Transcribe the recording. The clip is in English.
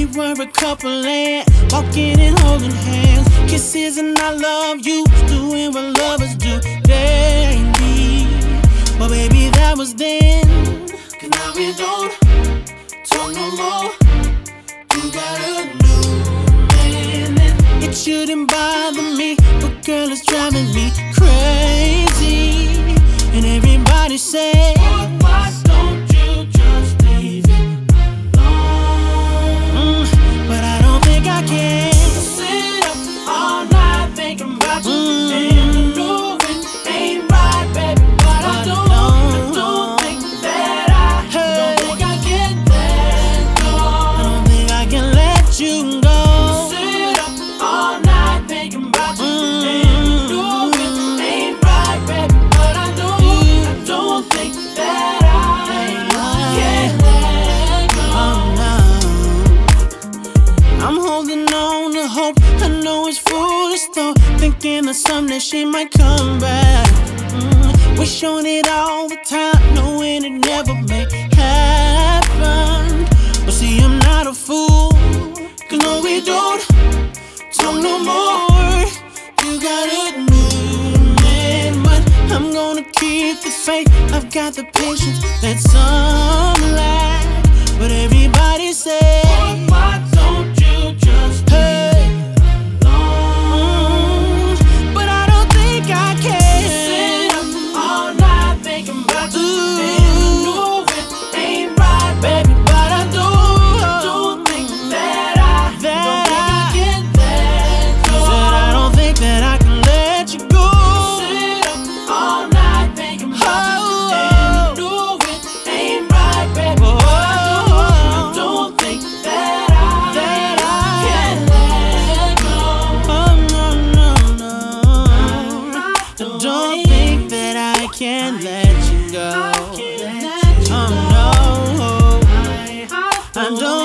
were a couple and walking and holding hands, kisses and I love you, doing what lovers do daily. But baby, that was then, 'cause now we don't talk no more. You got a new man and it shouldn't bother me, but girl, it's driving me crazy. And everybody say, why don't you just leave it alone? But I don't think I can sit up all night thinking about you. And I know it ain't right, baby, but I don't think that I don't think I can let go. I don't think I can let you go. Sit up all night thinking about you. And I know it ain't right, baby, but I don't think that I can let go. Oh, no. I'm holding on to hope. I know it's foolish though, thinking that someday she might come back. Wish on it all the time, knowing it never may happen. But see, I'm not a fool, 'cause no, we don't talk no more. You got a new man, but I'm gonna keep the faith. I've got the patience that some lack. But everybody say, why don't you just leave it alone? But I don't think I can sit up all night thinking about you. And I know it ain't right, baby, but I don't think that I can let go. Said I don't think that I can let you go. Sit up all night thinking about you. And I know it ain't right, baby, but I don't think that I can let go. Oh, no, no, no. I don't think that I can let you go. Oh, no. I don't